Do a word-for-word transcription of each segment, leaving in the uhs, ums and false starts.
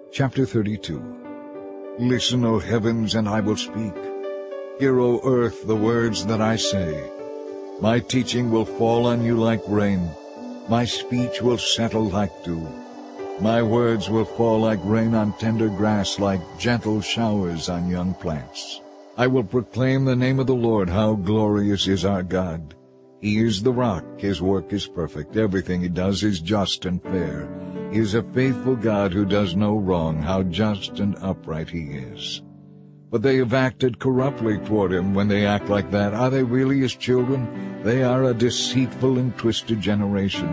Chapter thirty-two. Listen, O heavens, and I will speak. Hear, O earth, the words that I say. My teaching will fall on you like rain. My speech will settle like dew. My words will fall like rain on tender grass, like gentle showers on young plants. I will proclaim the name of the Lord. How glorious is our God! He is the rock. His work is perfect. Everything he does is just and fair. He is a faithful God who does no wrong. How just and upright he is. But they have acted corruptly toward him. When they act like that, are they really his children? They are a deceitful and twisted generation.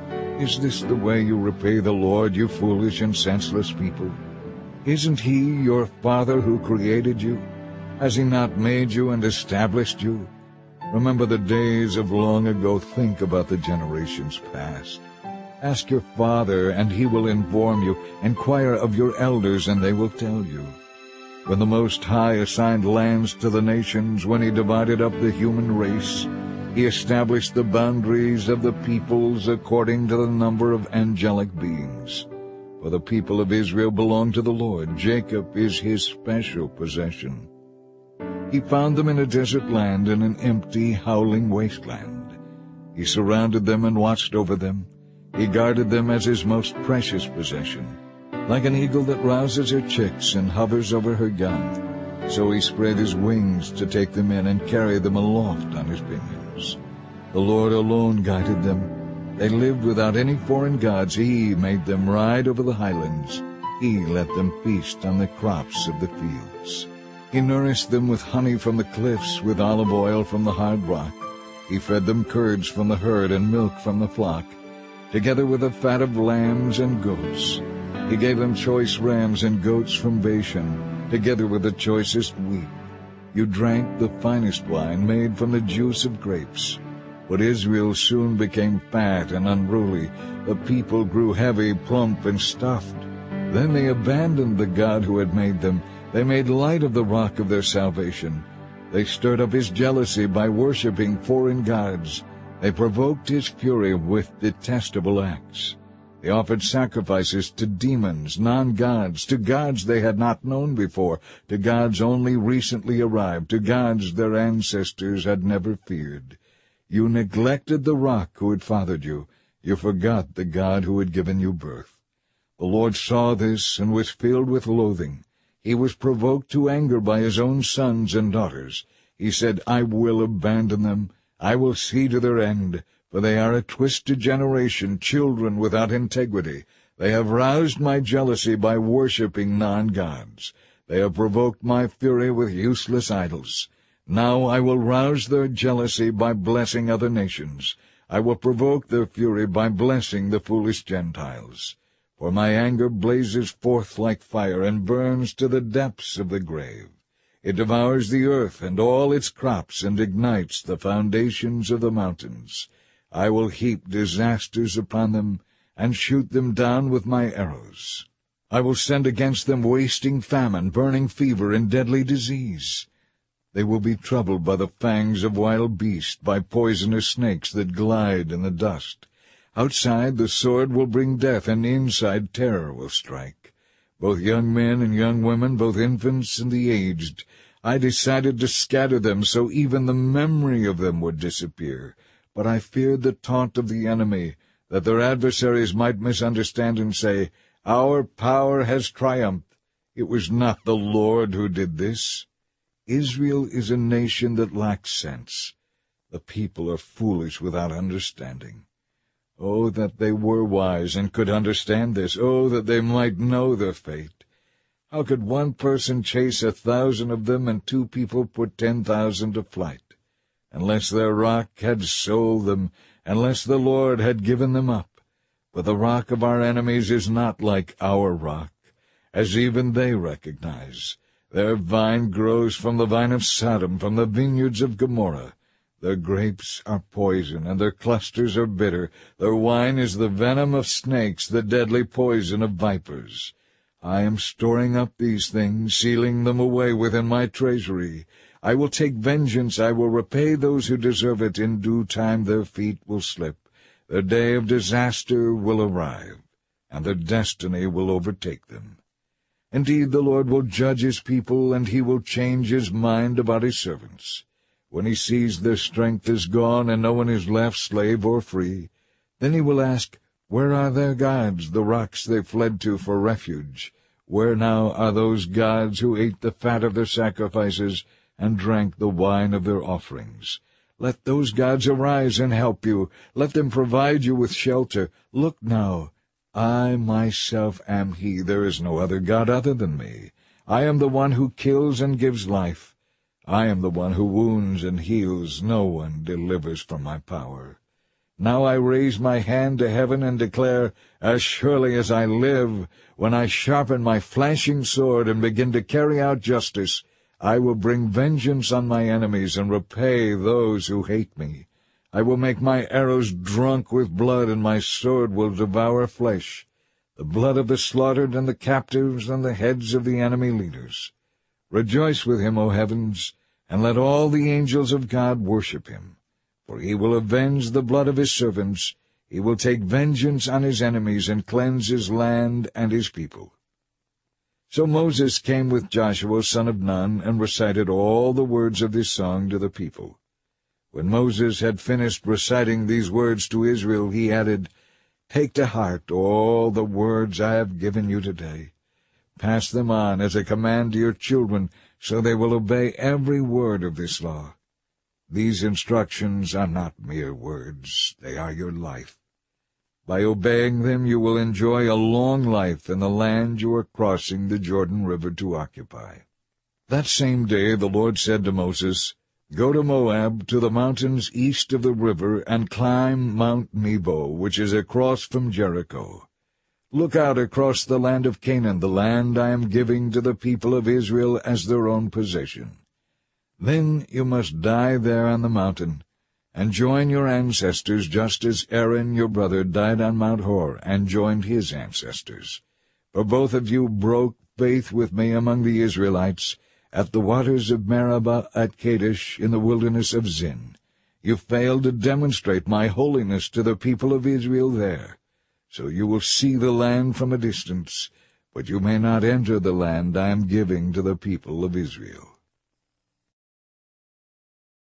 Is this the way you repay the Lord, you foolish and senseless people? Isn't he your Father who created you? Has he not made you and established you? Remember the days of long ago. Think about the generations past. Ask your father, and he will inform you. Inquire of your elders, and they will tell you. When the Most High assigned lands to the nations, when he divided up the human race, he established the boundaries of the peoples according to the number of angelic beings. For the people of Israel belong to the Lord. Jacob is his special possession. He found them in a desert land, in an empty, howling wasteland. He surrounded them and watched over them. He guarded them as his most precious possession. Like an eagle that rouses her chicks and hovers over her young, so he spread his wings to take them in and carry them aloft on his pinions. The Lord alone guided them. They lived without any foreign gods. He made them ride over the highlands. He let them feast on the crops of the fields. He nourished them with honey from the cliffs, with olive oil from the hard rock. He fed them curds from the herd and milk from the flock, together with the fat of lambs and goats. He gave them choice rams and goats from Bashan, together with the choicest wheat. You drank the finest wine made from the juice of grapes. But Israel soon became fat and unruly. The people grew heavy, plump, and stuffed. Then they abandoned the God who had made them. They made light of the rock of their salvation. They stirred up his jealousy by worshiping foreign gods. They provoked his fury with detestable acts. They offered sacrifices to demons, non-gods, to gods they had not known before, to gods only recently arrived, to gods their ancestors had never feared. You neglected the rock who had fathered you. You forgot the God who had given you birth. The Lord saw this and was filled with loathing. He was provoked to anger by his own sons and daughters. He said, I will abandon them. I will see to their end, for they are a twisted generation, children without integrity. They have roused my jealousy by worshipping non-gods. They have provoked my fury with useless idols. Now I will rouse their jealousy by blessing other nations. I will provoke their fury by blessing the foolish Gentiles. For my anger blazes forth like fire and burns to the depths of the grave. It devours the earth and all its crops and ignites the foundations of the mountains. I will heap disasters upon them and shoot them down with my arrows. I will send against them wasting famine, burning fever, and deadly disease. They will be troubled by the fangs of wild beasts, by poisonous snakes that glide in the dust. Outside the sword will bring death, and inside terror will strike. Both young men and young women, both infants and the aged. I decided to scatter them so even the memory of them would disappear. But I feared the taunt of the enemy, that their adversaries might misunderstand and say, Our power has triumphed. It was not the Lord who did this. Israel is a nation that lacks sense. The people are foolish without understanding. Oh, that they were wise and could understand this. Oh, that they might know their fate. How could one person chase a thousand of them and two people put ten thousand to flight? Unless their rock had sold them, unless the Lord had given them up. But the rock of our enemies is not like our rock, as even they recognize. Their vine grows from the vine of Sodom, from the vineyards of Gomorrah. Their grapes are poison, and their clusters are bitter. Their wine is the venom of snakes, the deadly poison of vipers. I am storing up these things, sealing them away within my treasury. I will take vengeance, I will repay those who deserve it. In due time their feet will slip. Their day of disaster will arrive, and their destiny will overtake them. Indeed, the Lord will judge his people, and he will change his mind about his servants. When he sees their strength is gone, and no one is left, slave or free, then he will ask, Where are their gods, the rocks they fled to for refuge? Where now are those gods who ate the fat of their sacrifices, and drank the wine of their offerings? Let those gods arise and help you. Let them provide you with shelter. Look now, I myself am he. There is no other God other than me. I am the one who kills and gives life. I am the one who wounds and heals. No one delivers from my power. Now I raise my hand to heaven and declare, As surely as I live, when I sharpen my flashing sword and begin to carry out justice, I will bring vengeance on my enemies and repay those who hate me. I will make my arrows drunk with blood, and my sword will devour flesh, the blood of the slaughtered and the captives and the heads of the enemy leaders. Rejoice with him, O heavens, and let all the angels of God worship him. For he will avenge the blood of his servants. He will take vengeance on his enemies and cleanse his land and his people. So Moses came with Joshua son of Nun and recited all the words of this song to the people. When Moses had finished reciting these words to Israel, he added, Take to heart all the words I have given you today. Pass them on as a command to your children, so they will obey every word of this law. These instructions are not mere words, they are your life. By obeying them you will enjoy a long life in the land you are crossing the Jordan River to occupy. That same day the Lord said to Moses, Go to Moab, to the mountains east of the river, and climb Mount Nebo, which is across from Jericho. Look out across the land of Canaan, the land I am giving to the people of Israel as their own possession. Then you must die there on the mountain, and join your ancestors, just as Aaron your brother died on Mount Hor, and joined his ancestors. For both of you broke faith with me among the Israelites, at the waters of Meribah at Kadesh in the wilderness of Zin. You failed to demonstrate my holiness to the people of Israel there. So you will see the land from a distance, but you may not enter the land I am giving to the people of Israel.